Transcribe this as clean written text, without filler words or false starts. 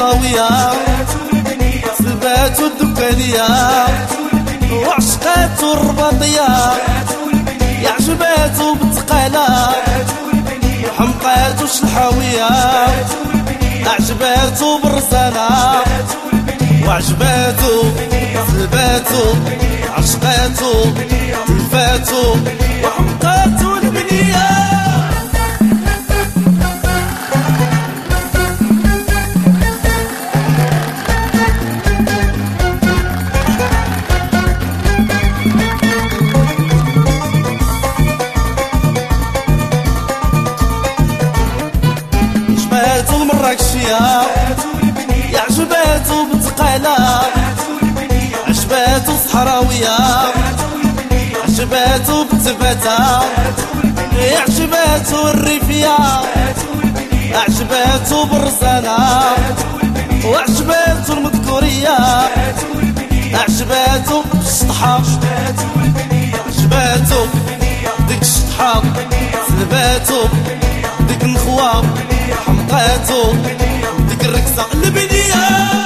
الحاوية سلباتو الدكانية وعشقاتو الرباطية يعجباتو بالتقالة وحمقاتو الشلحاوية عجباتو بالرزانة وعجباتو سلباتو عشقاتو تلفاتو وحمقاتو البنية. عجباتو المراكشية يعجباتو بالتقالة عجباتو الصحراوية عجباتو بالتباتة عجباتو الريفية عجباتو بالرزانة وعجباتو المذكورية عجباتو بالشطحة عجباتو ديك الشطحة سلباتو ديك النخوة حمقاتو ديك الركسة البنية.